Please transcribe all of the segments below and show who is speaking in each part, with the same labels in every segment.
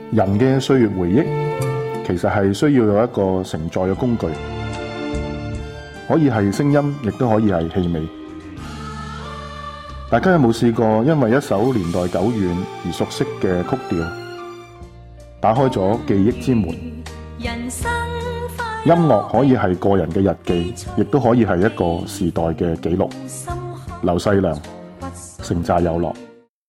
Speaker 1: 人嘅歲月回憶其實係需要有一個承載嘅工具，可以係聲音，亦都可以係氣味。大家有冇試過因為一首年代久遠而熟悉嘅曲調，打開咗記憶之門？音樂可以係個人嘅日記，亦都可以係一個時代嘅記錄。劉細良，城寨有樂。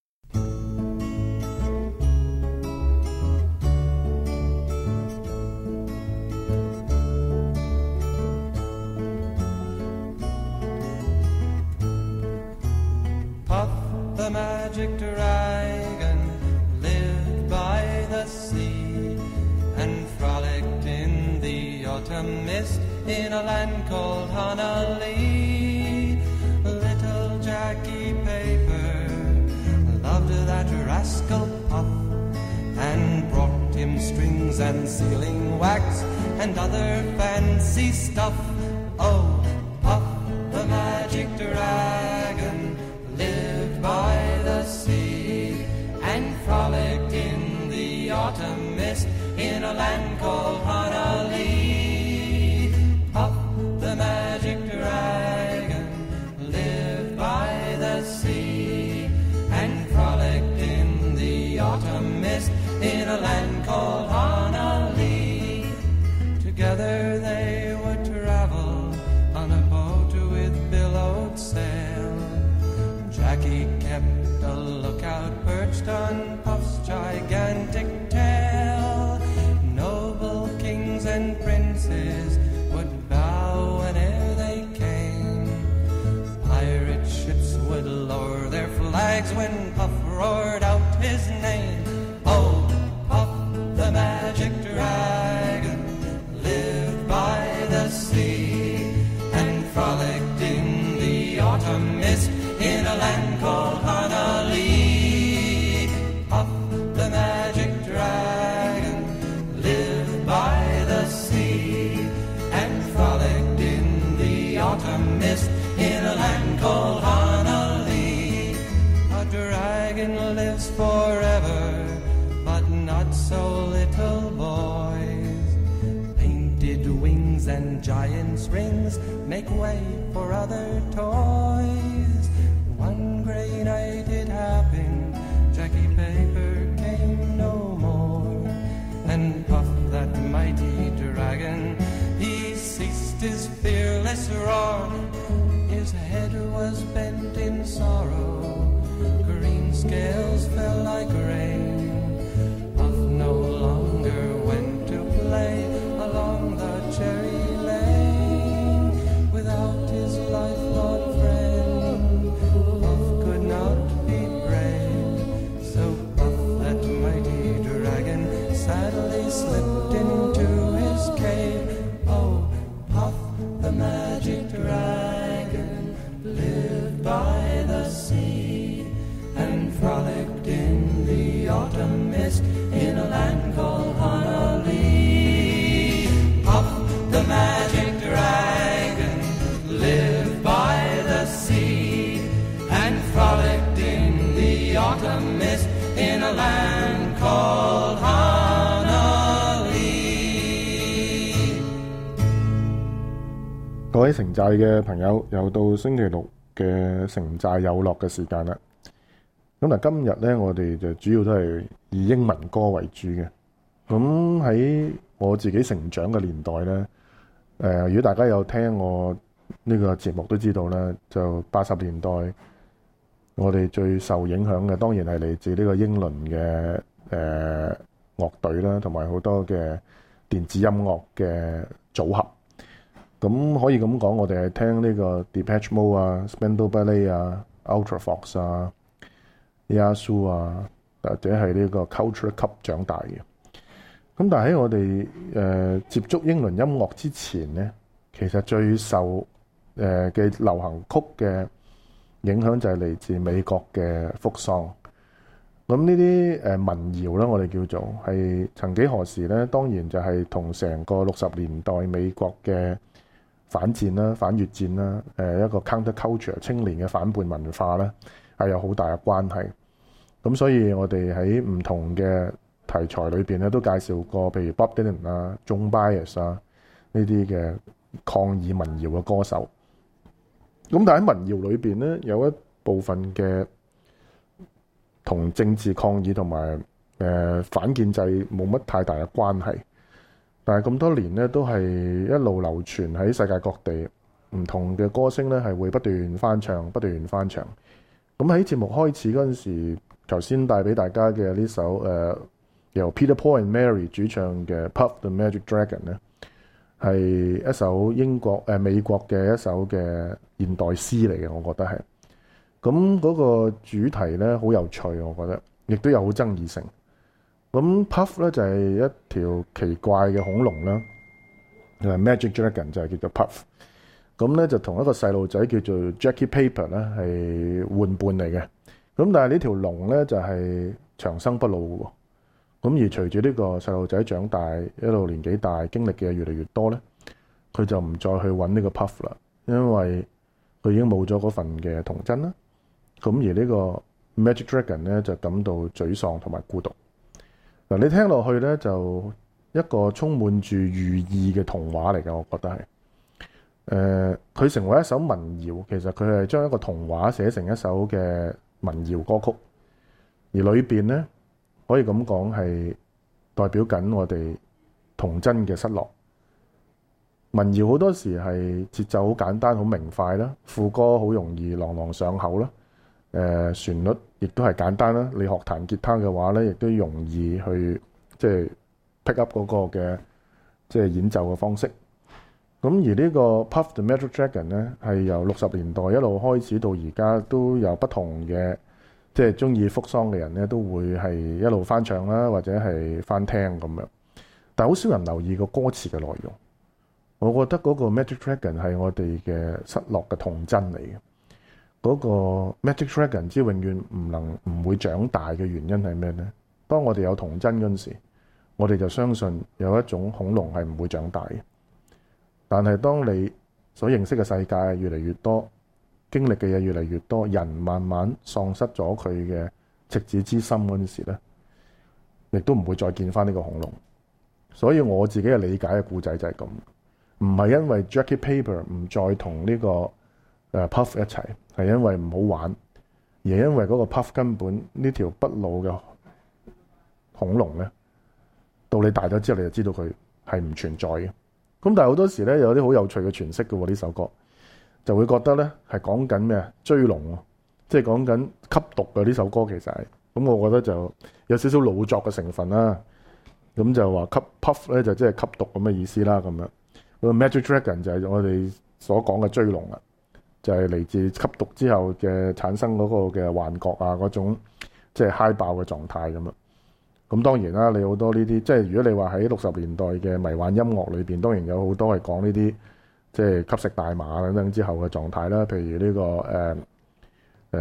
Speaker 2: The magic dragon lived by the sea and frolicked in the autumn mist in a land called Honolulu. Little Jackie Paper loved that rascal Puff and brought him strings and sealing wax and other fancy stuff. Oh, Puff the magic dragon lived by the sea and frolicked in the autumn mist in a land called Honolulu. Puff the magic dragon lived by the sea and frolicked in the autumn mist in a land called Honolulu. Together they would travel on a boat with billowed sail. Jackie kept a lookout perched on Puff's gigantic tail. Noble kings and princes would bow whene'er they came. Pirate ships would lower their flags when Puff roared out his name. Oh, Puff the magic dragon lived by the sea and frolicked in the autumn mist in a land called Honolulu. Puff the magic dragon lived by the sea and frolicked in the autumn mist in a land called Honolulu. A dragon lives forever, but not so little boys. Painted wings and giant's rings make way for other toys. One grey night it happened, Jackie Paper came no more. And Puff, that mighty dragon, he ceased his fearless roar. His head was bent in sorrow, green scales fell like rain. Puff no longer went to play along the cherry lane. Without his lifelong friend, Puff could not be brave. So Puff, that mighty dragon, sadly slipped into his cave. Oh, Puff the magic dragon lived by the sea and frolicked in the autumn mist in a land called Honolulu. Puff the magic dragon lived by the sea and frolicked in the autumn mist in a land called Honolulu.
Speaker 1: 各位城寨嘅朋友，又到星期六嘅城寨有樂嘅時間啦。咁嗱，今日咧我哋就主要都係以英文歌為主嘅。咁喺我自己成長嘅年代咧，如果大家有聽我呢個節目都知道啦，就80年代我哋最受影響嘅，當然係嚟自呢個英倫嘅樂隊啦，同埋好多嘅電子音樂嘅組合。咁可以咁講，我哋係聽呢個 Depeche Mode 啊、Spandau Ballet 啊、Ultravox 啊、Yazoo 啊，或者係呢個 Culture Club 長大嘅。咁但係喺我哋接觸英倫音樂之前咧，其實最受嘅流行曲嘅影響就係嚟自美國嘅福桑。咁呢啲民謠咧，我哋叫做係曾幾何時咧，當然就係同成個60年代美國嘅反戰啦、反越戰啦、一個 counterculture 青年嘅反叛文化咧，係有好大嘅關係。咁所以我哋喺唔同嘅題材裏邊咧都介紹過，譬如 Bob Dylan 啊、Joan Baez 啊呢啲嘅抗議民謠嘅歌手。咁但喺民謠裏邊咧，有一部分嘅同政治抗議同埋反建制冇乜太大嘅關係，但係咁多年咧都係一路流傳喺世界各地，唔同嘅歌星咧係會不斷翻唱。咁喺節目開始嗰陣時，頭先帶俾大家嘅呢首由 Peter Paul and Mary 主唱嘅 Puff the Magic Dragon 咧，係一首美國嘅一首嘅現代詩嚟嘅，我覺得係。咁嗰個主題咧好有趣，我覺得，亦都有好爭議性。咁 Puff 咧就係一條奇怪嘅恐龍啦，Magic Dragon 就係叫做 Puff。咁咧就同一個細路仔叫做 Jackie Paper 咧係玩伴嚟嘅。咁但係呢條龍咧就係長生不老嘅喎。咁而隨住呢個細路仔長大，一路年紀大，經歷嘅嘢越嚟越多咧，佢就唔再去揾呢個 Puff 啦，因為佢已經冇咗嗰份嘅童真啦。咁而呢個 Magic Dragon 咧就感到沮喪同埋孤獨。嗱，你聽落去咧就一個充滿住寓意嘅童話嚟嘅，我覺得係。佢成為一首民謠，其實佢係將一個童話寫成一首嘅民謠歌曲，而裏邊咧可以咁講係代表緊我哋童真嘅失落。民謠好多時係節奏好簡單、好明快啦，副歌好容易朗朗上口啦。旋律亦都係簡單啦。你學彈吉他嘅話咧，亦都容易去即係 pick up 嗰個嘅即係演奏嘅方式。咁而呢個 Puff the Magic Dragon 咧，係由60年代一路開始到而家，都有不同嘅即係中意福桑嘅人咧，都會係一路翻唱啦，或者係翻聽咁樣。但係好少人留意個歌詞嘅內容。我覺得嗰個 Magic Dragon 係我哋嘅失落嘅童真嚟嘅。嗰個 Magic Dragon 之永遠唔會長大嘅原因係咩呢？當我哋有童真嗰陣時，我哋就相信有一種恐龍係唔會長大嘅。但係當你所認識嘅世界越嚟越多，經歷嘅嘢越嚟越多，人慢慢喪失咗佢嘅赤子之心嗰陣時咧，亦都唔會再見翻呢個恐龍。所以我自己嘅理解嘅故仔就係咁，唔係因為 Jackie Paper 唔再同呢個Puff 一齊，係因為唔好玩，而係因為嗰個 Puff 根本呢條不老嘅恐龍咧，到你大咗之後你就知道佢係唔存在嘅。咁但係好多時咧有啲好有趣嘅詮釋嘅喎，呢首歌就會覺得咧係講緊咩啊？追龍喎，即係講緊吸毒嘅呢首歌其實係。咁我覺得就有少少老作嘅成分啦。咁就話吸 Puff 咧就即係吸毒咁嘅意思啦，咁樣。個 Magic Dragon 就係我哋所講嘅追龍啦，就係嚟自吸毒之後嘅產生嗰個嘅幻覺啊，嗰種即係嗨爆嘅狀態咁樣。咁當然啦，你好多呢啲，即係如果你話喺60年代嘅迷幻音樂裏邊，當然有好多係講呢啲即係吸食大麻等等之後嘅狀態啦。譬如呢個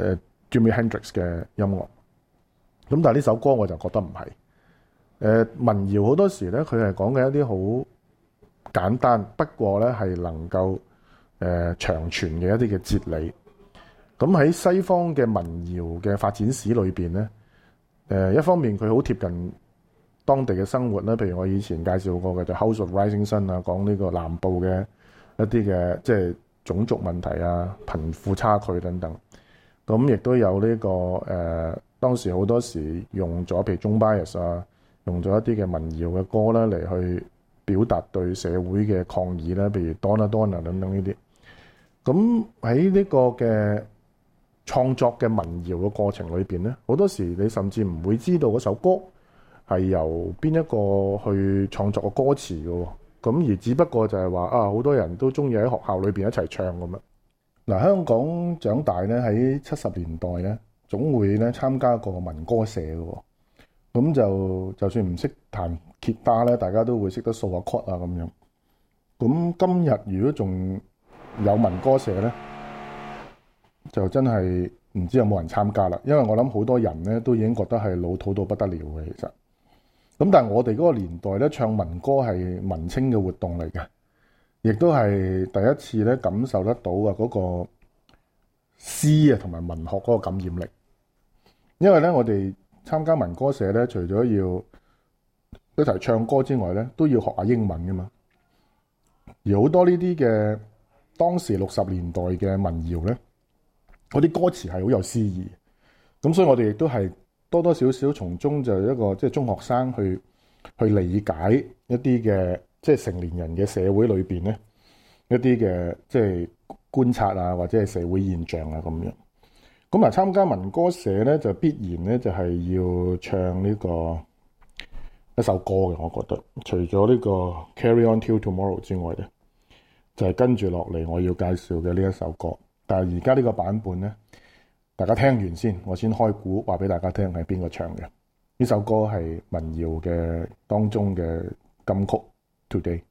Speaker 1: Jimi Hendrix 嘅音樂。咁但係呢首歌我就覺得唔係。民謠好多時咧，佢係講緊一啲好簡單，不過咧係能夠長存嘅一啲嘅哲理。咁喺西方嘅民謠嘅發展史裏邊咧。一方面佢好貼近當地嘅生活啦，譬如我以前介紹過嘅就 House of Rising Sun 啊，講呢個南部嘅一啲嘅即係種族問題啊、貧富差距等等。咁亦都有呢個當時好多時用咗譬如 Joan Baez 啊，用咗一啲嘅民謠嘅歌啦嚟去表達對社會嘅抗議啦，譬如 Donna Donna 等等呢啲。咁喺呢個嘅創作嘅民謠嘅過程裏邊咧，好多時你甚至唔會知道嗰首歌係由邊一個去創作個歌詞嘅，咁而只不過就係話好多人都中意喺學校裏邊一齊唱咁樣。嗱，香港長大咧喺70年代咧，總會咧參加過民歌社嘅，咁就算唔識彈吉他咧，大家都會識得掃下 chord 啊咁樣。咁今日如果仲有民歌社咧，就真係唔知有冇人參加啦，因為我諗好多人咧都已經覺得係老土到不得了嘅，其實。咁但係我哋嗰個年代咧，唱民歌係文青嘅活動嚟嘅，亦都係第一次咧感受得到嗰個詩啊同埋文學嗰個感染力。因為咧我哋參加民歌社咧，除咗要一齊唱歌之外咧，都要學下英文噶嘛。而好多呢啲嘅當時60年代嘅民謠咧，嗰啲歌詞係好有詩意。咁所以我哋亦都係多多少少從中就一個即係中學生去理解一啲嘅即係成年人嘅社會裏邊咧一啲嘅即係觀察啊，或者係社會現象啊咁樣。咁參加民歌社咧，就必然咧就係要唱呢個一首歌嘅。我覺得除咗呢個 Carry On Till Tomorrow 之外咧，就係跟住落嚟我要介紹嘅呢一首歌。但係而家呢個版本咧，大家聽完先，我先開估話俾大家聽係邊個唱嘅。呢首歌係民謠嘅當中嘅金曲 Today。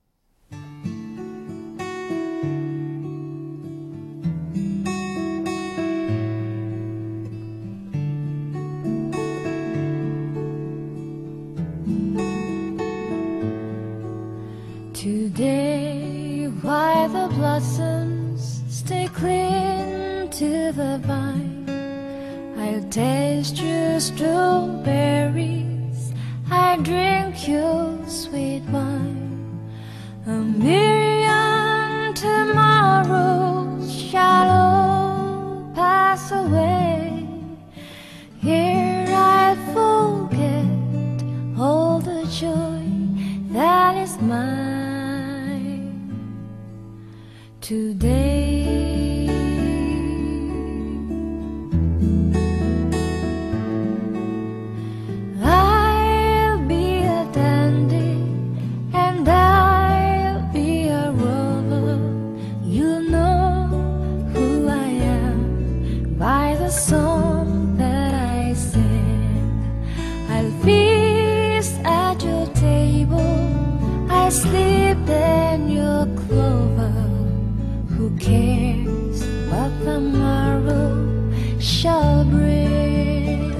Speaker 3: Today, why the blossoms stay cling to the vine? I'll taste your strawberries, I drink your sweet wine. A million tomorrows shall all pass away. Here I forget all the joy that is mine. Today, I'll be a dandy and I'll be a rover. You'll know who I am by the song that I sing. I'll feast at your table, I sleep in your clover. Who cares what the morrow shall bring?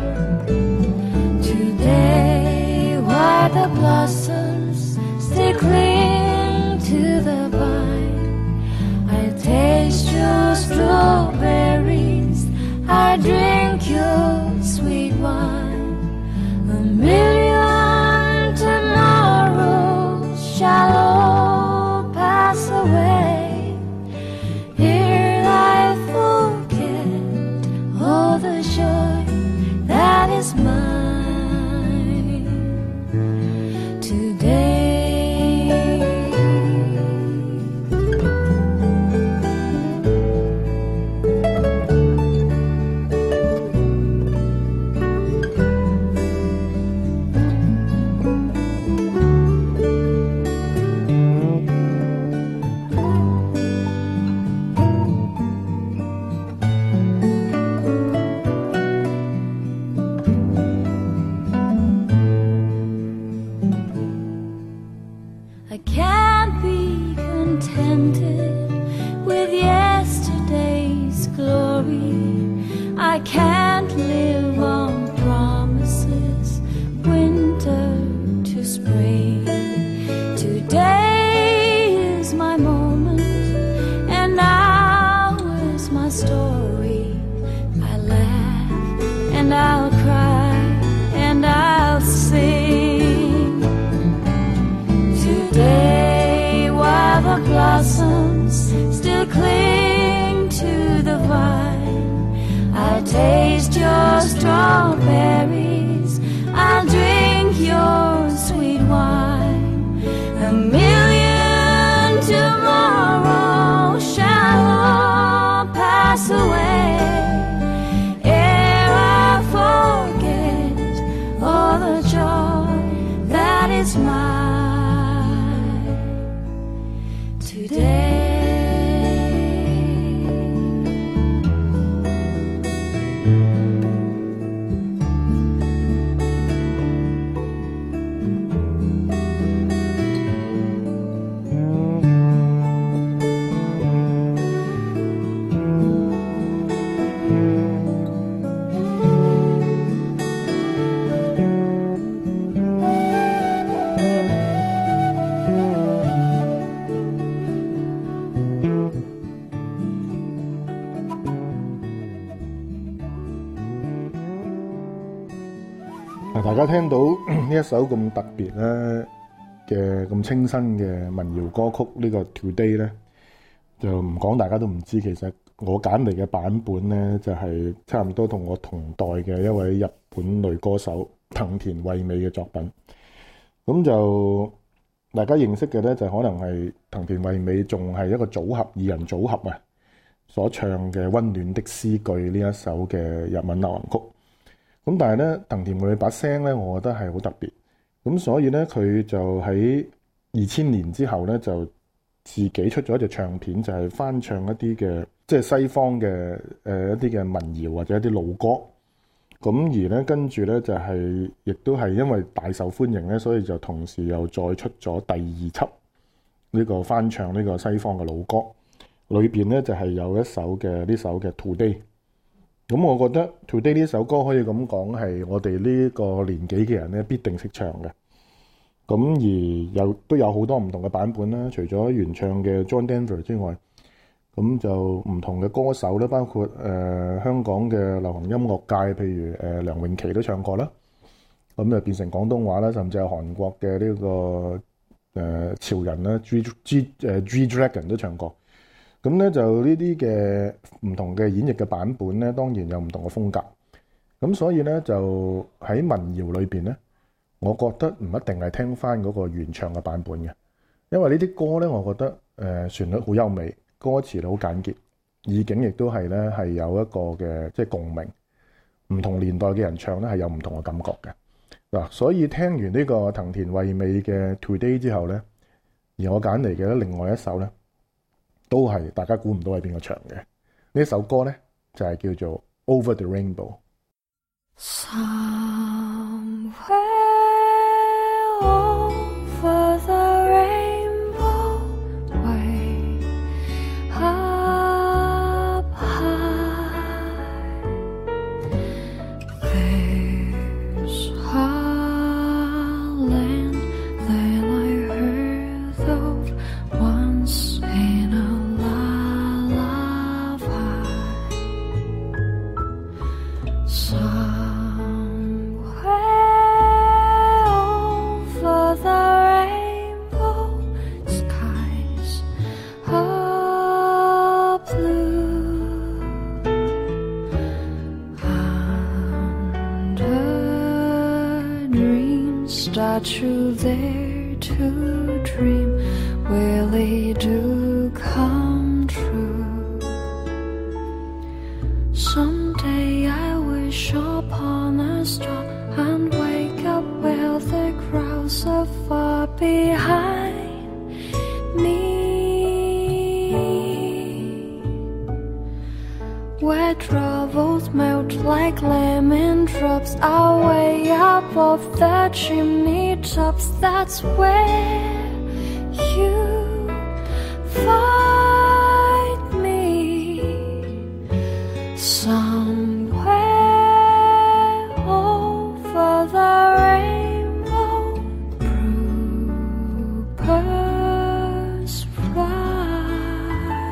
Speaker 3: Today, why the blossoms still cling to the vine? I taste your strawberries, I drink your sweet wine. A million tomorrows shall all pass away. The joy that is mine today. I can't be contented with yesterday's glory. I can't live on promises, winter to spring. Today is my moment, and now is my story. I laugh and I'll cry and I'll sing. Today, while the blossoms still cling to the vine, I'll taste your strawberries, I'll drink your sweet wine. A million tomorrows shall all pass away, ere I forget all the joy that is mine. Today,
Speaker 1: 家聽到呢一首咁特別咧嘅咁清新嘅民謠歌曲呢個 Today 咧，就唔講大家都唔知，其實我揀嚟嘅版本咧就係差唔多同我同代嘅一位日本女歌手藤田惠美嘅作品。咁就大家認識嘅咧就可能係藤田惠美仲係一個組合，二人組合啊所唱嘅《溫暖的詩句》呢一首嘅日文流行曲。咁但係咧，藤田惠美把聲咧，我覺得係好特別。咁所以咧，佢就喺2000年之後咧，就自己出咗一隻唱片，就係翻唱一啲嘅即係西方嘅一啲嘅民謠或者一啲老歌。咁而咧跟住咧就係亦都係因為大受歡迎咧，所以就同時又再出咗第2輯呢個翻唱呢個西方嘅老歌。裏邊咧就係有一首嘅呢首嘅 Today。咁我覺得 Today 呢首歌可以咁講係我哋呢個年紀嘅人咧必定識唱嘅。咁而都有好多唔同嘅版本啦，除咗原唱嘅 John Denver 之外，咁就唔同嘅歌手咧，包括香港嘅流行音樂界，譬如梁詠琪都唱過啦。咁就變成廣東話啦，甚至係韓國嘅呢個潮人啦 G Dragon 都唱過。咁咧就呢啲嘅唔同嘅演繹嘅版本咧，當然有唔同嘅風格。咁所以咧就喺民謠裏邊咧，我覺得唔一定係聽翻嗰個原唱嘅版本嘅，因為呢啲歌咧，我覺得旋律好優美，歌詞好簡潔，意境亦都係咧係有一個嘅即係共鳴。唔同年代嘅人唱咧係有唔同嘅感覺嘅嗱。所以聽完呢個藤田惠美嘅 Today 之後咧，而我揀嚟嘅另外一首咧，都係大家估唔到係邊個唱嘅。呢首歌咧就係叫做 Over the Rainbow。Somewhere
Speaker 3: over the rainbow, way up high, there's a land that I heard of once in a lullaby. That you dare to dream really do come true. Someday I wish upon a star and wake up where the crowds are far behind me, where troubles melt like lemon drops away above the chimney tops. That's where you find me, somewhere over the rainbow. Bluebirds fly,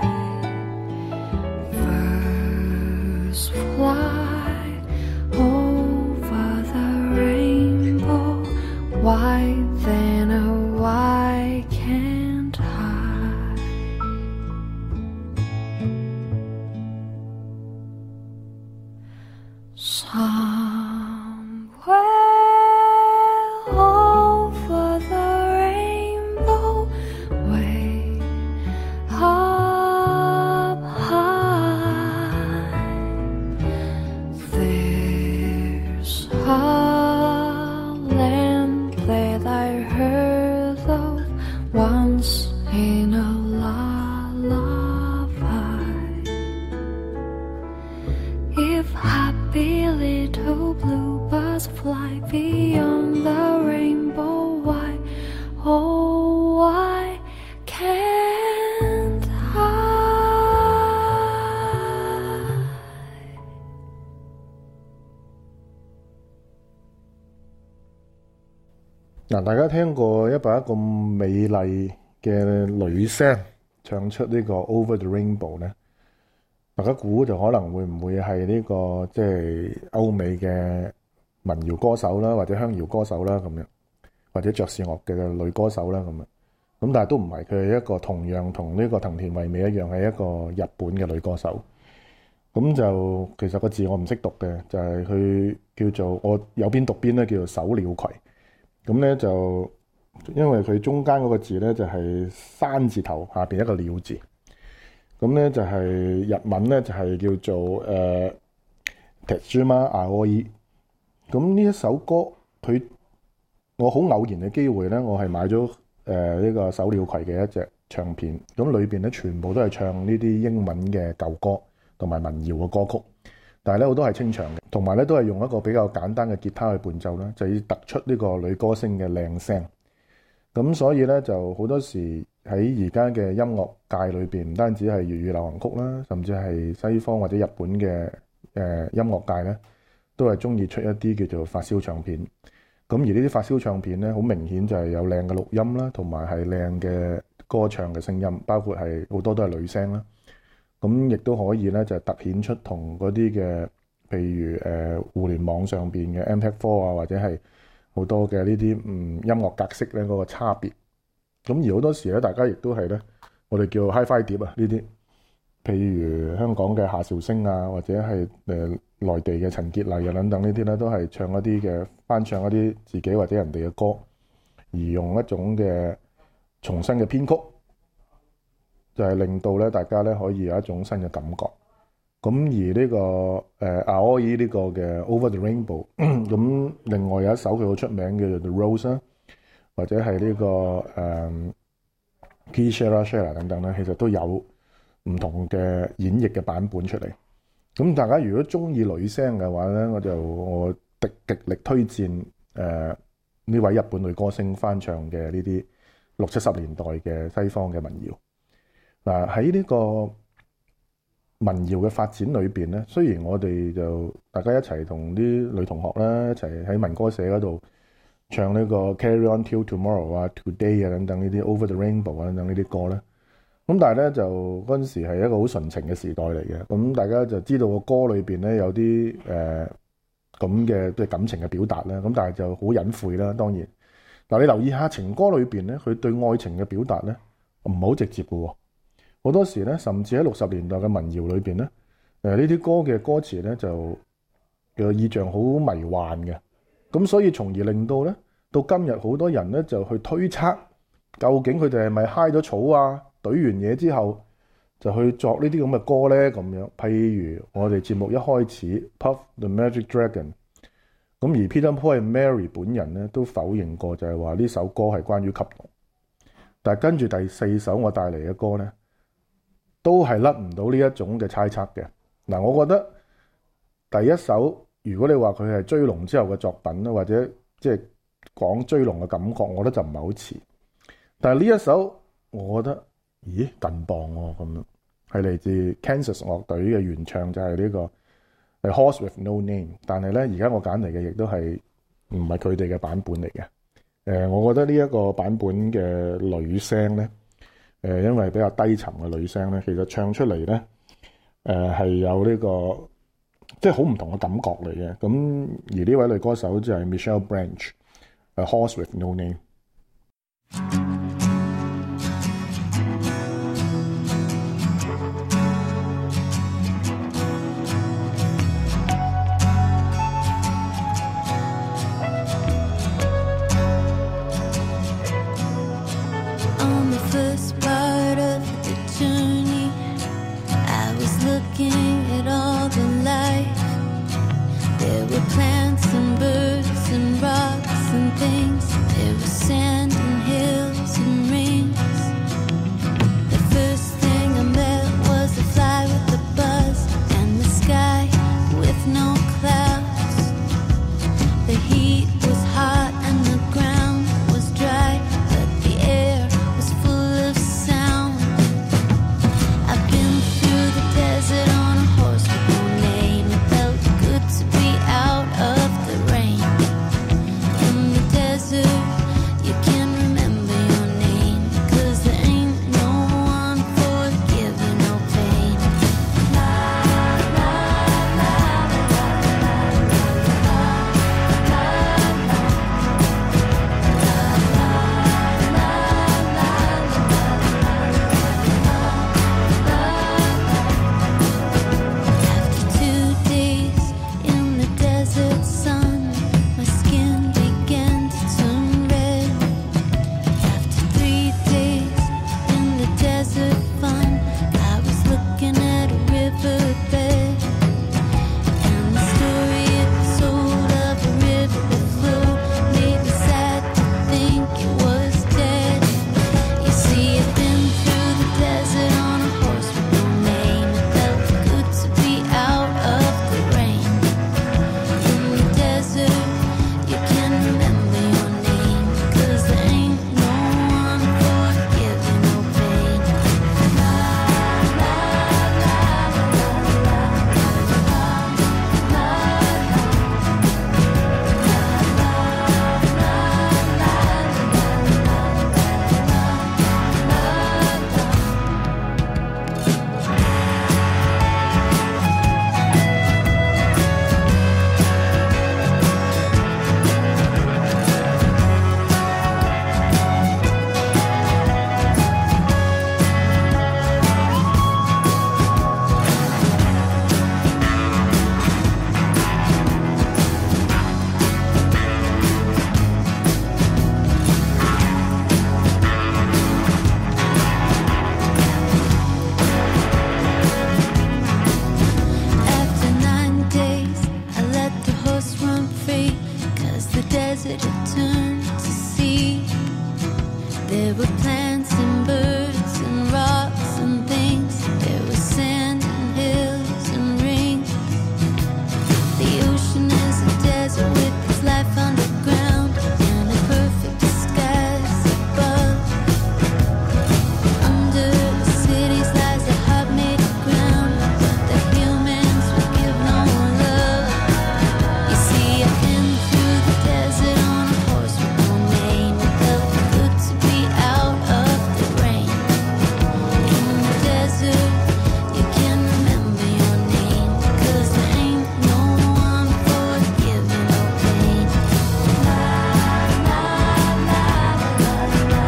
Speaker 3: birds fly over the rainbow. Why then, oh, why can't I? Somewhere over the rainbow, way up high, there's a land that I heard of once in a lullaby. If happy little bluebirds fly beyond the rainbow, why, oh, why can't I?
Speaker 1: 嗱，大家聽過一把咁美麗嘅女聲唱出呢個 Over the Rainbow 咧，大家估就可能會唔會係呢個即係歐美嘅民謠歌手啦，或者鄉謠歌手啦咁樣，或者爵士樂嘅女歌手啦咁樣。咁但係都唔係，佢係一個同樣同呢個藤田惠美一樣係一個日本嘅女歌手。咁就其實個字我唔識讀嘅，就係佢叫做我有邊讀邊咧，叫做手鳥葵。咁咧就因為佢中間嗰個字咧就係山字頭下邊一個鳥字。咁咧就係日文咧就係叫做Tetsuma Aoi。咁呢一首歌我好偶然嘅機會咧，我係買咗呢個手鳥葵嘅一隻唱片。咁裏邊咧全部都係唱呢啲英文嘅舊歌同埋民謠嘅歌曲，但係咧好多係清唱嘅，同埋咧都係用一個比較簡單嘅吉他去伴奏啦，就要突出呢個女歌星嘅靚聲。咁所以咧就好多時喺而家嘅音樂界裏邊，唔單止係粵語流行曲啦，甚至係西方或者日本嘅音樂界咧，都係中意出一啲叫做發燒唱片。咁而呢啲發燒唱片咧，好明顯就係有靚嘅錄音啦，同埋係靚嘅歌唱嘅聲音，包括係好多都係女聲啦。咁亦都可以咧，就突顯出同嗰啲嘅，譬如互聯網上邊嘅 MP4 啊，或者係好多嘅呢啲音樂格式咧嗰個差別。咁而好多時咧，大家亦都係咧，我哋叫 Hi-Fi 碟啊呢啲，譬如香港嘅夏韶聲啊，或者係內地嘅陳潔麗啊等等呢啲咧，都係唱一啲嘅翻唱一啲自己或者人哋嘅歌，而用一種嘅重新嘅編曲，就係令到咧大家咧可以有一種新嘅感覺。咁而呢個Aoi呢個嘅 Over the Rainbow， 咁另外有一首佢好出名嘅叫做 The Rose 啦，或者係呢個Key Shara Shara 等等咧，其實都有唔同嘅演繹嘅版本出嚟。咁大家如果中意女聲嘅話咧，我極力推薦呢位日本女歌星翻唱嘅呢啲60、70年代嘅西方嘅民謠。嗱，喺呢個民謠嘅發展裏邊咧，雖然我哋就大家一齊同啲女同學啦，一齊喺民歌社嗰度唱呢個 Carry On Till Tomorrow 啊、Today 啊等等呢啲 Over the Rainbow 啊等等呢啲歌咧，咁但係咧就嗰陣時係一個好純情嘅時代嚟嘅，咁大家就知道個歌裏邊咧有啲咁嘅即係感情嘅表達啦，咁但係就好隱晦啦。當然嗱，你留意下情歌裏邊咧，佢對愛情嘅表達咧唔係好直接嘅喎。好多時咧，甚至喺60年代嘅民謠裏邊咧，呢啲歌嘅歌詞咧就嘅意象好迷幻嘅，咁所以從而令到咧到今日好多人咧就去推測究竟佢哋係咪揩咗草啊，懟完嘢之後就去作呢啲咁嘅歌咧咁樣。譬如我哋節目一開始 Puff the Magic Dragon， 咁而 Peter Paul and Mary 本人咧都否認過，就係話呢首歌係關於吸毒。但係跟住第4首我帶嚟嘅歌咧，都係甩唔到呢一種嘅猜測嘅。嗱，我覺得第一首如果你話佢係追龍之後嘅作品啦，或者即係講追龍嘅感覺，我覺得就唔係好似。但係呢一首我覺得咦近磅喎，咁樣係嚟自 Kansas 樂隊嘅原唱，就係呢個 Horse with No Name。但係咧而家我揀嚟嘅亦都係唔係佢哋嘅版本嚟嘅。我覺得呢一個版本嘅女聲咧，因為比較低沉嘅女聲咧，其實唱出嚟咧，係有呢個即係好唔同嘅感覺嚟嘅。咁而呢位女歌手就係 Michelle Branch，Horse with No Name。
Speaker 3: turned to see. There were plants and birds and rocks and things. There was sand and hills and rings. The ocean is a desert with its life underground and a perfect disguise above. Under the cities lies a heart made of ground, but the humans will give no love. You see, I came through the desert on a horse with no name. It felt good to be out of the rain. In the desert, you can remember your name, 'cause there ain't no one for giving no pain. La la la la la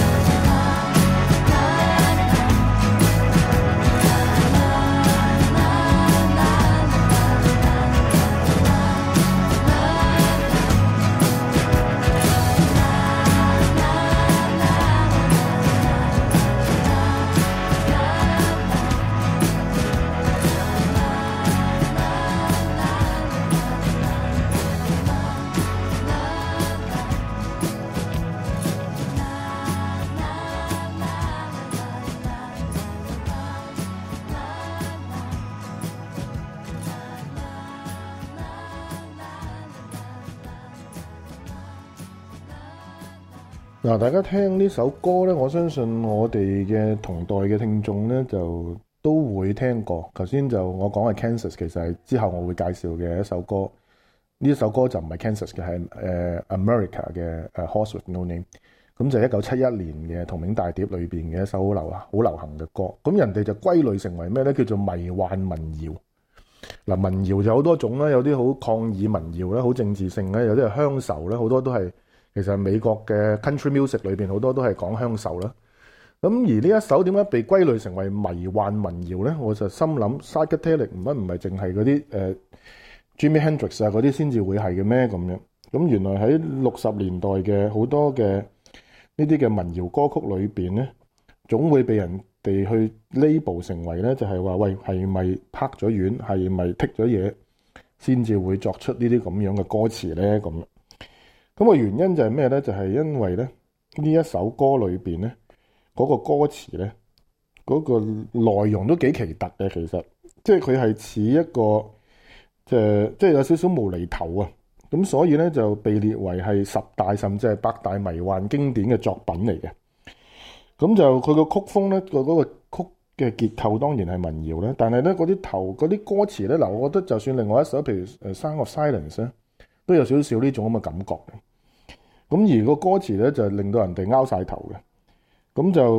Speaker 1: 嗱，大家聽呢首歌咧，我相信我哋嘅同代嘅聽眾咧就都會聽過。頭先就我講係 Kansas， 其實係之後我會介紹嘅一首歌。呢首歌就唔係 Kansas 嘅，係America 嘅Horse with No Name。咁就係1971年嘅同名大碟裏邊嘅一首好流行嘅歌。咁人哋就歸類成為咩咧？叫做迷幻民謠。嗱，民謠就好多種啦，有啲好抗議民謠啦，好政治性咧；有啲係鄉愁咧，好多都係。其實美國嘅 country music 裏邊好多都係講鄉愁啦。咁而呢一首點解被歸類成為迷幻民謠咧？我就心諗 psychedelic 唔係淨係嗰啲Jimi Hendrix 啊嗰啲先至會係嘅咩咁樣？咁原來喺60年代嘅好多嘅呢啲嘅民謠歌曲裏邊咧，總會被人哋去 label 成為咧，就係話喂係咪拍咗丸，係咪剔咗嘢先至會作出呢啲咁樣嘅歌詞咧咁。咁個原因就係咩咧？就係因為咧呢一首歌裏邊咧嗰個歌詞咧嗰個內容都幾奇特嘅，其實即係佢係似一個即係有少少無厘頭啊！咁所以咧就被列為係10大甚至係100大迷幻經典嘅作品嚟嘅。咁就佢個曲風咧嗰個曲嘅結構當然係民謠啦，但係咧嗰啲歌詞咧嗱，我覺得就算另外一首譬如Sound of Silence 咧，都有少少呢種咁嘅感覺嘅。咁而個歌詞咧就令到人哋拗晒頭嘅。咁就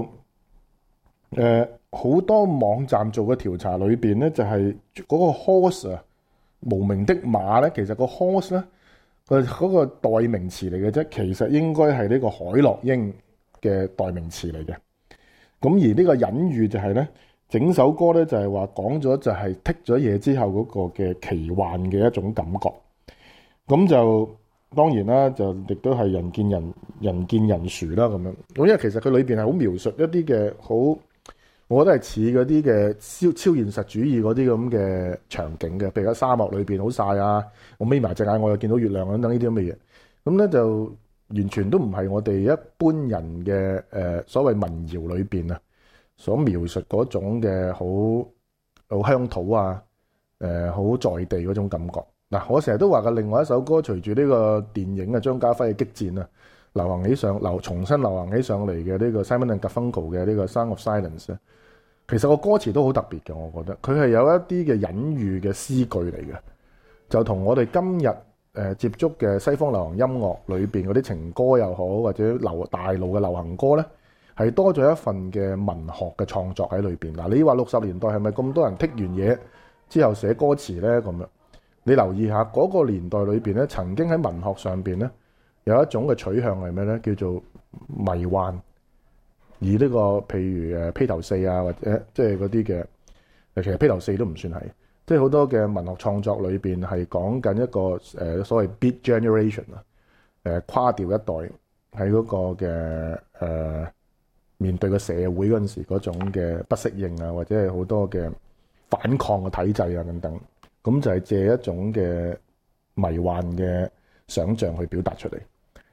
Speaker 1: 好多網站做嘅調查裏邊咧，就係嗰個 horse 啊，無名的馬咧，其實個 horse 咧嗰個代名詞嚟嘅啫，其實應該係呢個海洛英嘅代名詞嚟嘅。咁而呢個隱喻就係咧，整首歌咧就係話講咗就係剔咗嘢之後嗰個嘅奇幻嘅一種感覺。咁就當然啦，就亦都係人見人殊啦咁樣。咁因為其實佢裏邊係好描述一啲嘅好，我覺得係似嗰啲嘅超現實主義嗰啲咁嘅場景嘅，譬如喺沙漠裏邊好曬啊，我眯埋隻眼我又見到月亮等等呢啲咁嘅嘢。咁咧就完全都唔係我哋一般人嘅所謂民謠裏邊啊所描述嗰種嘅好鄉土啊好在地嗰種感覺。嗱，我成日都話嘅另外一首歌，隨住呢個電影啊張家輝嘅激戰啊重新流行起上嚟嘅呢個 Simon & Garfunkel 嘅呢個 Sound of Silence 咧，其實個歌詞都好特別嘅，我覺得佢係有一啲嘅隱喻嘅詩句嚟嘅，就同我哋今日接觸嘅西方流行音樂裏邊嗰啲情歌又好，或者大陸嘅流行歌咧，係多咗一份嘅文學嘅創作喺裏邊。嗱，你話60年代係咪咁多人剔完嘢之後寫歌詞咧咁樣？你留意下嗰個年代裏邊咧，曾經喺文學上邊咧有一種嘅取向係咩咧？叫做迷幻。而呢個譬如披頭四啊，或者即係嗰啲嘅，其實披頭四都唔算係，即係好多嘅文學創作裏邊係講緊一個所謂 Beat Generation 啊，跨調一代喺嗰個嘅面對個社會嗰陣時嗰種嘅不適應啊，或者係好多嘅反抗嘅體制啊等等。咁就係借一種嘅迷幻嘅想像去表達出嚟。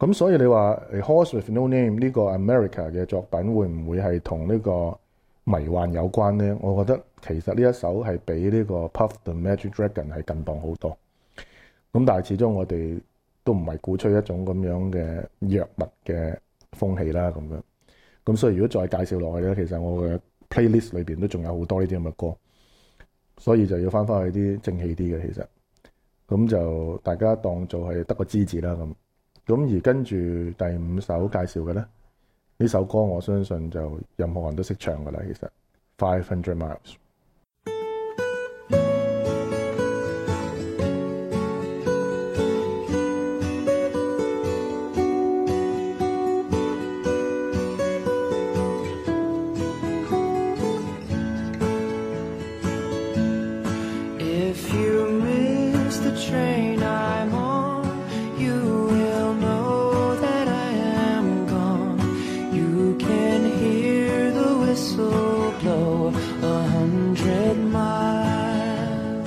Speaker 1: 咁所以你話《Horse with No Name》呢個 America 嘅作品會唔會係同呢個迷幻有關呢？我覺得其實呢一首係比呢個 Puff the Magic Dragon 係更磅好多。咁但係始終我哋都唔係鼓吹一種咁樣嘅藥物嘅風氣啦，咁樣。咁所以如果再介紹落去咧，其實我嘅 playlist 裏邊都仲有好多呢啲咁嘅歌，所以就要翻去啲正氣啲嘅，其實。咁就大家當做係得個知字啦咁。咁而跟住第5首介紹嘅咧，呢首歌我相信就任何人都識唱噶啦，其實500 Miles。
Speaker 2: If you miss the train I'm on, you will know that I am gone. You can hear the whistle blow 100 miles.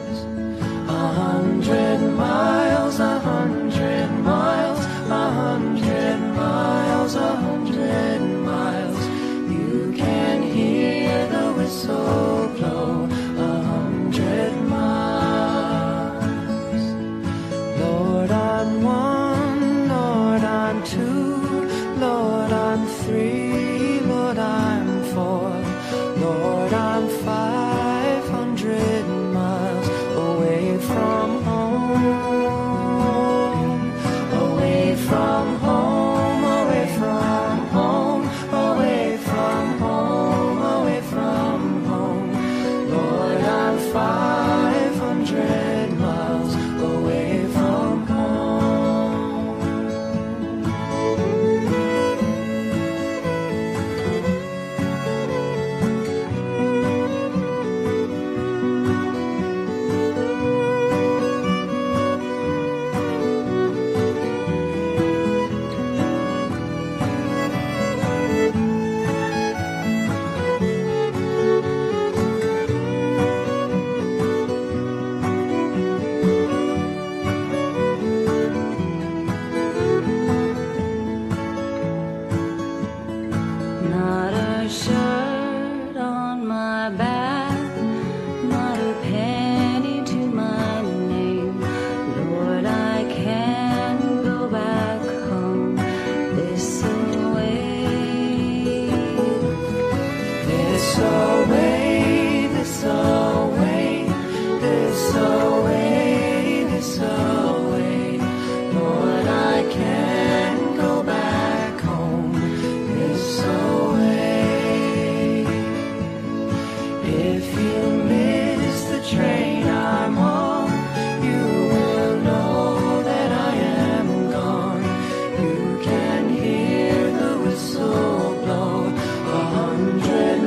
Speaker 2: 100 miles, 100 miles, 100 miles, 100 miles. You can hear the whistle blow 100 miles. Lord, I'm 1, Lord, I'm 2, Lord, I'm 3, Lord, I'm 4, Lord, I'm 500 miles away from home, away from home, away from home, away from home, away from home. Lord, I'm 500 miles away from home. Not a shirt on my back, not a penny to my name. Lord, I can go back home this away. This away, this away, this away, this away. Lord, I can go back home this away. If you miss the train I'm on, you will know that I am gone. You can hear the whistle blow 100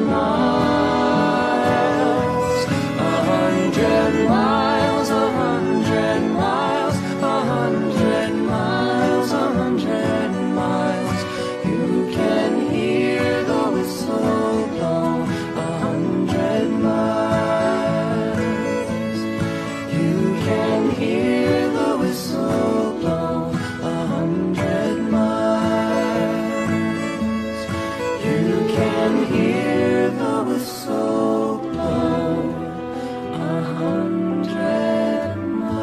Speaker 2: miles, 100 miles, 100 miles, 100 miles, 100 miles. You can hear the whistle blow 100 miles. You can hear the whistle blow 100 miles. You can hear the whistle blow 100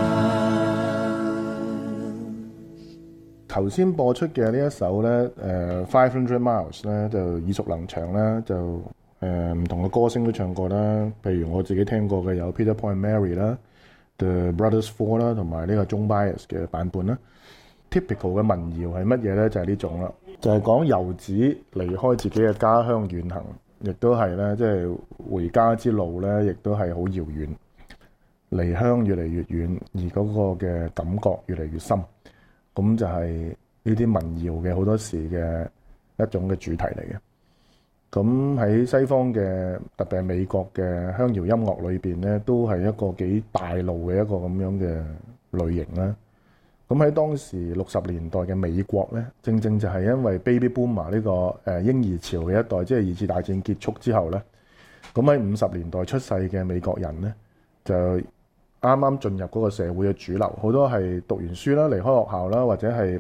Speaker 2: miles.
Speaker 1: 頭先播出嘅呢一首咧，500 Miles 咧就耳熟能詳啦，就唔同嘅歌星都唱過啦。譬如我自己聽過嘅有 Peter Paul and Mary 啦、The Brothers Four 啦，同埋呢個 Joan Baez 嘅版本啦。Typical 嘅民謠係乜嘢咧？就係呢種啦，就係講遊子離開自己嘅家鄉遠行，亦都係咧，即係回家之路咧，亦都係好遙遠，離鄉越嚟越遠，而嗰個嘅感覺越嚟越深。咁就係呢啲民謠嘅好多時嘅一種嘅主題嚟嘅。咁喺西方嘅特別係美國嘅鄉謠音樂裏邊咧，都係一個幾大路嘅一個咁樣嘅類型啦。咁喺當時60年代嘅美國咧，正正就係因為 Baby Boomer 呢個嬰兒潮嘅一代，即係二次大戰結束之後咧，咁喺50年代出世嘅美國人咧，就啱啱進入嗰個社會嘅主流，好多係讀完書啦，離開學校啦，或者係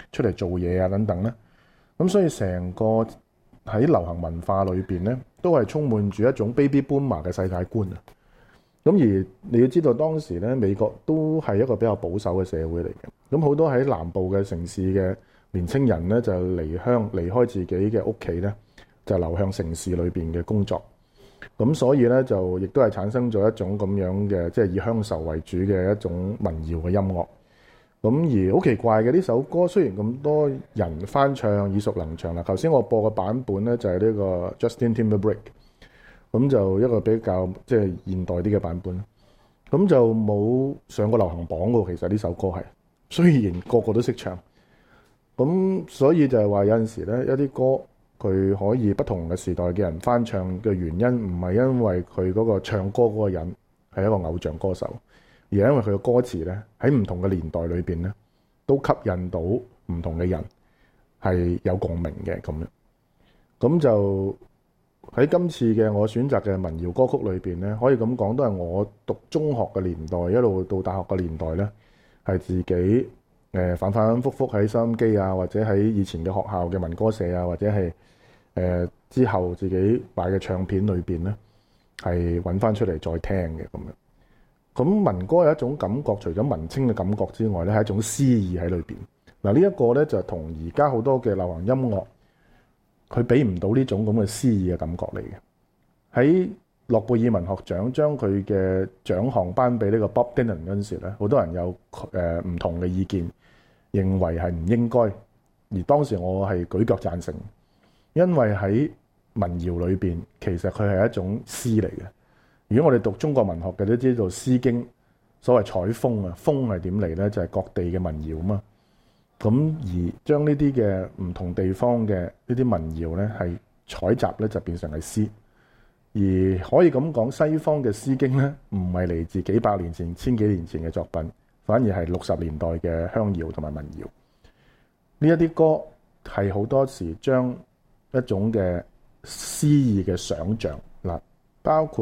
Speaker 1: 出嚟做嘢啊等等咧。咁所以成個喺流行文化裏邊咧，都係充滿住一種 baby boomer 嘅世界觀啊。咁而你要知道當時咧，美國都係一個比較保守嘅社會嚟嘅。咁好多喺南部嘅城市嘅年青人咧，就離開自己嘅屋企咧，就流向城市裏邊嘅工作。咁所以咧，就亦都係產生咗一種咁樣嘅，即係以鄉愁為主嘅一種民謠嘅音樂。咁而好奇怪嘅呢首歌，雖然咁多人翻唱耳熟能詳啦。頭先我播嘅版本咧就係呢個 Justin Timberlake， 咁就一個比較即係現代啲嘅版本。咁就冇上過流行榜嘅。其實呢首歌係雖然個個都識唱，咁所以就係話有陣時咧，一啲歌佢可以不同嘅時代嘅人翻唱嘅原因，唔係因為佢嗰個唱歌嗰個人係一個偶像歌手，而係因為佢嘅歌詞咧喺唔同嘅年代裏邊咧，都吸引到唔同嘅人係有共鳴嘅咁樣。咁就喺今次嘅我選擇嘅民謠歌曲裏邊咧，可以咁講，都係我讀中學嘅年代一路到大學嘅年代咧，係自己反反覆覆喺收音機啊，或者喺以前嘅學校嘅民歌社啊，或者係之後自己買嘅唱片裏邊咧，係揾翻出嚟再聽嘅咁樣。咁民歌有一種感覺，除咗文青嘅感覺之外咧，係一種詩意喺裏邊。嗱，呢一個咧就同而家好多嘅流行音樂，佢俾唔到呢種咁嘅詩意嘅感覺嚟嘅。喺諾貝爾文學獎將佢嘅獎項頒俾呢個 Bob Dylan 嗰陣時咧，好多人有唔同嘅意見，認為係唔應該。而當時我係舉腳贊成，因為喺民謠裏邊，其實佢係一種詩嚟嘅。如果我哋讀中國文學嘅都知道，《詩經》所謂採風啊，風係點嚟咧？就係各地嘅民謠嘛。咁而將呢啲嘅唔同地方嘅呢啲民謠咧，係採集咧就變成係詩。而可以咁講，西方嘅《詩經》咧，唔係嚟自幾百年前、千幾年前嘅作品，反而係60年代嘅鄉謠同埋民謠。呢一啲歌係好多時將一種嘅詩意嘅想像嗱，包括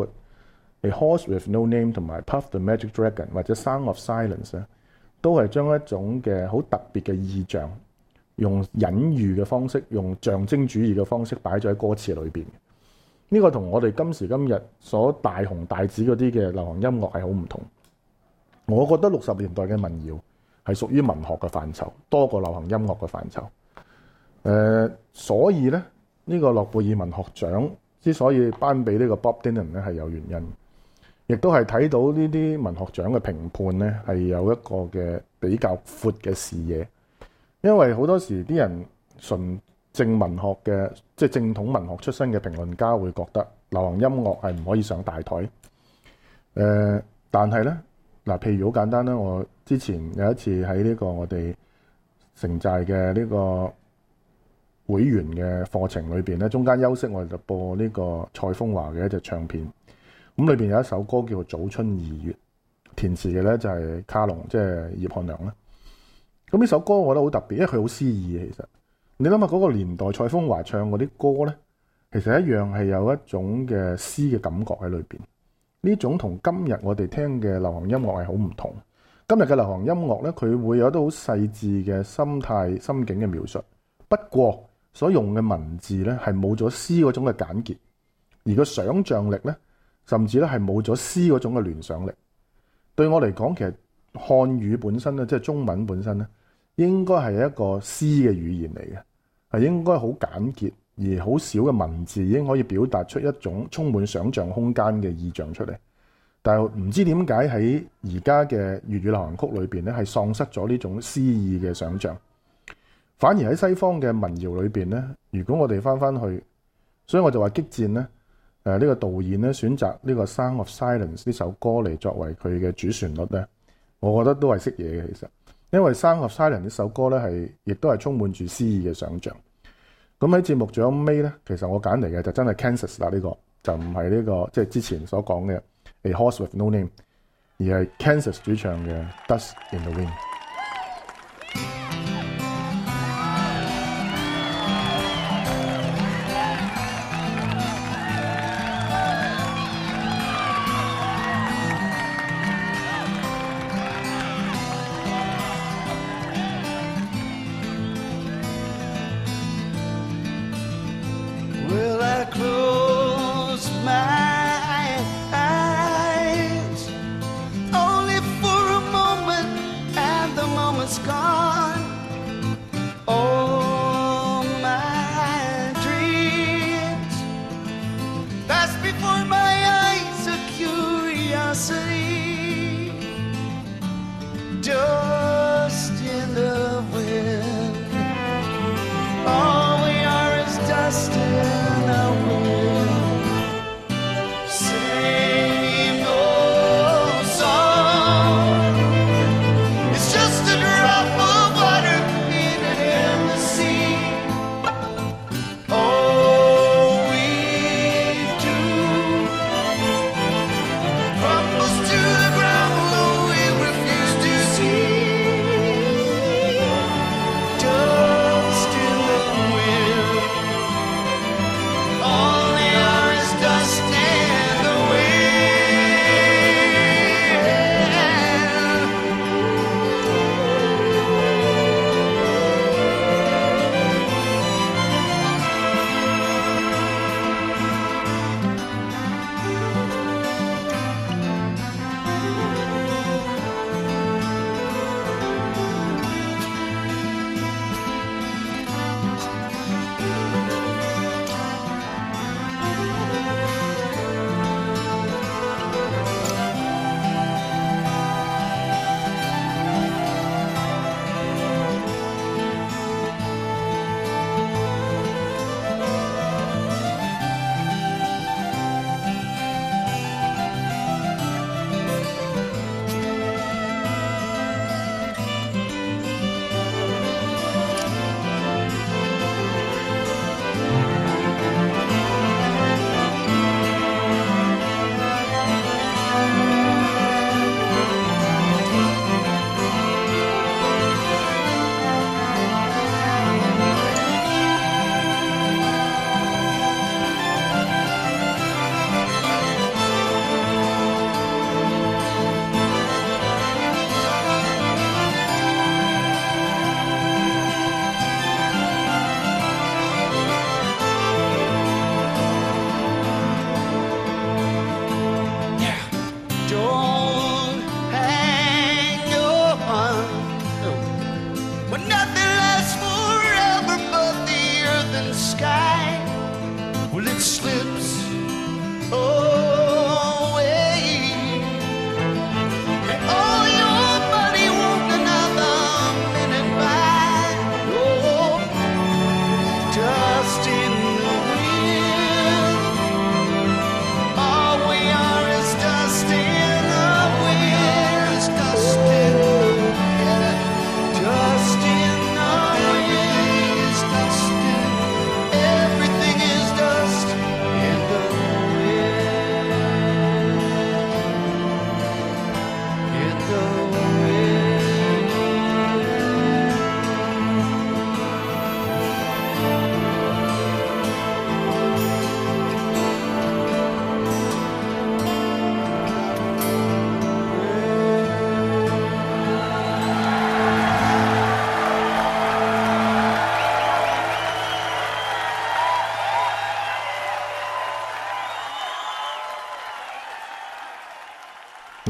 Speaker 1: A Horse with No Name 同埋 Puff the Magic Dragon 或者 Song of Silence 咧，都係將一種嘅好特別嘅意象，用隱喻嘅方式，用象徵主義嘅方式擺咗喺歌詞裏邊。呢個同我哋今時今日所大紅大紫嗰啲嘅流行音樂係好唔同。我覺得60年代嘅民謠係屬於文學嘅範疇多過流行音樂嘅範疇。所以咧，呢個諾貝爾文學獎之所以頒俾呢個 Bob Dylan 咧，係有原因，亦都係睇到呢啲文學獎嘅評判咧係有一個嘅比較闊嘅視野。因為好多時啲人純正文學嘅，即係正統文學出身嘅評論家會覺得流行音樂係唔可以上大台。但係咧嗱，譬如好簡單啦，我之前有一次喺呢個我哋城寨嘅呢個會員嘅課程裏邊咧，中間休息我哋就播呢個蔡楓華嘅一隻唱片。咁裏邊有一首歌叫做《早春2月》，填詞嘅咧就係卡龍，即係葉漢良啦。咁呢首歌我覺得好特別，因為佢好詩意嘅。其實你諗下嗰個年代蔡楓華唱嗰啲歌咧，其實一樣係有一種嘅詩嘅感覺喺裏邊。呢種同今日我哋聽嘅流行音樂係好唔同。今日嘅流行音樂咧，佢會有啲好細緻嘅心態、心境嘅描述，不過所用嘅文字咧係冇咗詩嗰種嘅簡潔，而個想像力咧，甚至咧係冇咗詩嗰種嘅聯想力。對我嚟講，其實漢語本身咧，即係中文本身咧，應該係一個詩嘅語言嚟嘅，係應該好簡潔，而好少嘅文字已經可以表達出一種充滿想像空間嘅意象出嚟。但係唔知點解喺而家嘅粵語流行曲裏邊咧，係喪失咗呢種詩意嘅想像，反而喺西方嘅民謠裏邊咧，如果我哋翻去，所以我就話激戰咧，呢個導演咧選擇呢個《Song of Silence》呢首歌嚟作為佢嘅主旋律咧，我覺得都係識嘢嘅。其實因為《Song of Silence》呢首歌咧亦都係充滿住詩意嘅想像。咁喺節目最尾咧，其實我揀嚟嘅就真係 Kansas 啦，呢個就唔係呢個即係之前所講嘅 A Horse with No Name， 而係 Kansas 主唱嘅 Dust in the Wind。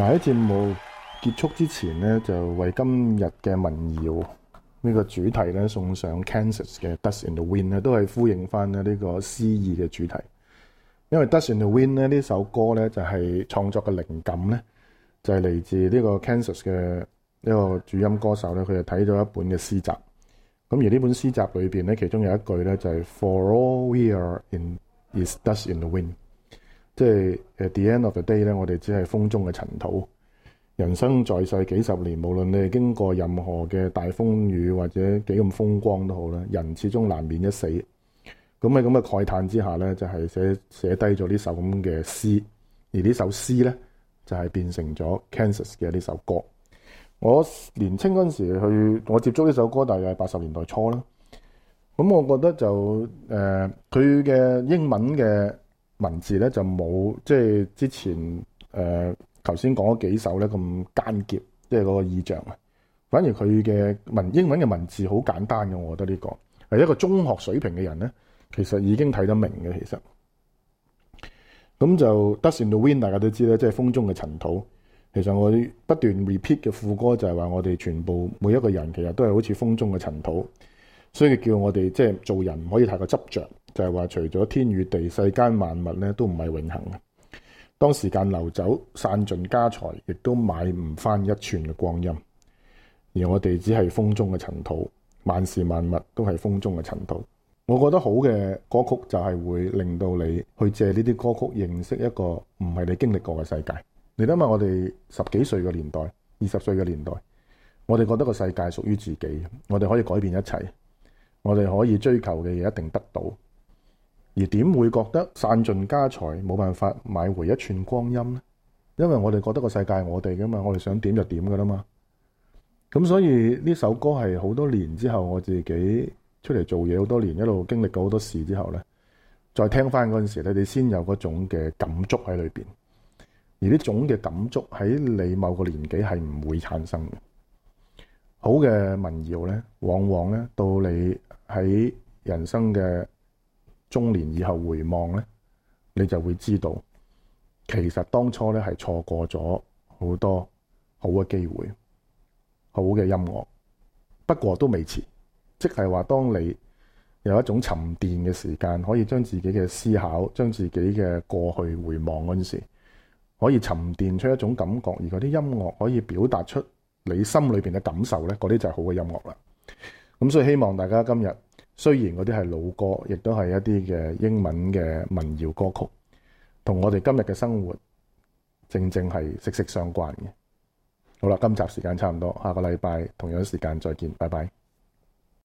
Speaker 1: 嗱，喺節目結束之前咧，就為今日嘅民謠呢個主題咧送上 Kansas 嘅 Dust in the Wind 咧，都係呼應翻呢個詩意嘅主題。因為 Dust in the Wind 咧呢首歌咧就係創作嘅靈感咧，就係嚟自呢個 Kansas 嘅一個主音歌手咧，佢就睇咗一本嘅詩集。咁而呢本詩集裏邊咧，其中有一句咧就係 For all we are in is dust in the wind， 即係 at the end of the day 咧，我哋只係風中嘅塵土。人生在世幾十年，無論你係經過任何嘅大風雨或者幾咁風光都好啦，人始終難免一死。咁喺咁嘅慨嘆之下咧，就係寫低咗呢首咁嘅詩，而呢首詩咧就係變成咗 Kansas 嘅呢首歌。我年青嗰陣時我接觸呢首歌，大概係80年代初啦。咁我覺得就佢嘅英文嘅文字咧就冇即係之前頭先講嗰幾首咧咁艱澀，即係嗰個意象啊。反而佢嘅英文嘅文字好簡單嘅，我覺得呢個係一個中學水平嘅人咧，其實已經睇得明嘅。其實咁就 Dust in the Wind， 大家都知咧，即係風中嘅塵土。其實我不斷 repeat 嘅副歌就係話，我哋全部每一個人其實都係好似風中嘅塵土，所以叫我哋即係做人唔可以太過執着，就係話除咗天與地，世間萬物咧都唔係永恆嘅。當時間流走，散盡家財，亦都買唔翻一寸嘅光陰。而我哋只係風中嘅塵土，萬事萬物都係風中嘅塵土。我覺得好嘅歌曲就係會令到你去借呢啲歌曲認識一個唔係你經歷過嘅世界。你諗下，我哋10幾歲嘅年代、20歲嘅年代，我哋覺得個世界屬於自己，我哋可以改變一切，我哋可以追求嘅嘢一定得到。而點會覺得散盡家財冇辦法買回一寸光陰呢？因為我哋覺得個世界係我哋噶嘛，我哋想點就點噶啦嘛。咁所以呢首歌係好多年之後，我自己出嚟做嘢好多年，一路經歷過好多事之後呢，再聽翻嗰陣時咧，你先有嗰種嘅感觸喺裏邊。而呢種嘅感觸喺你某個年紀係唔會產生嘅。好嘅民謠呢，往往呢到你喺人生嘅中年以後回望呢，你就會知道，其實當初呢係錯過咗好多好嘅機會，好嘅音樂。不過都未遲，即係話當你有一種沉澱嘅時間，可以將自己嘅思考、將自己嘅過去回望嗰陣時，可以沉澱出一種感覺，而嗰啲音樂可以表達出你心裏邊嘅感受呢，嗰啲就係好嘅音樂啦。咁所以希望大家今日雖然嗰啲係老歌，亦都係一啲嘅英文嘅民謠歌曲，同我哋今日嘅生活正正係息息相關嘅。好啦，今集時間差唔多，下個禮拜同樣時間再見，拜拜。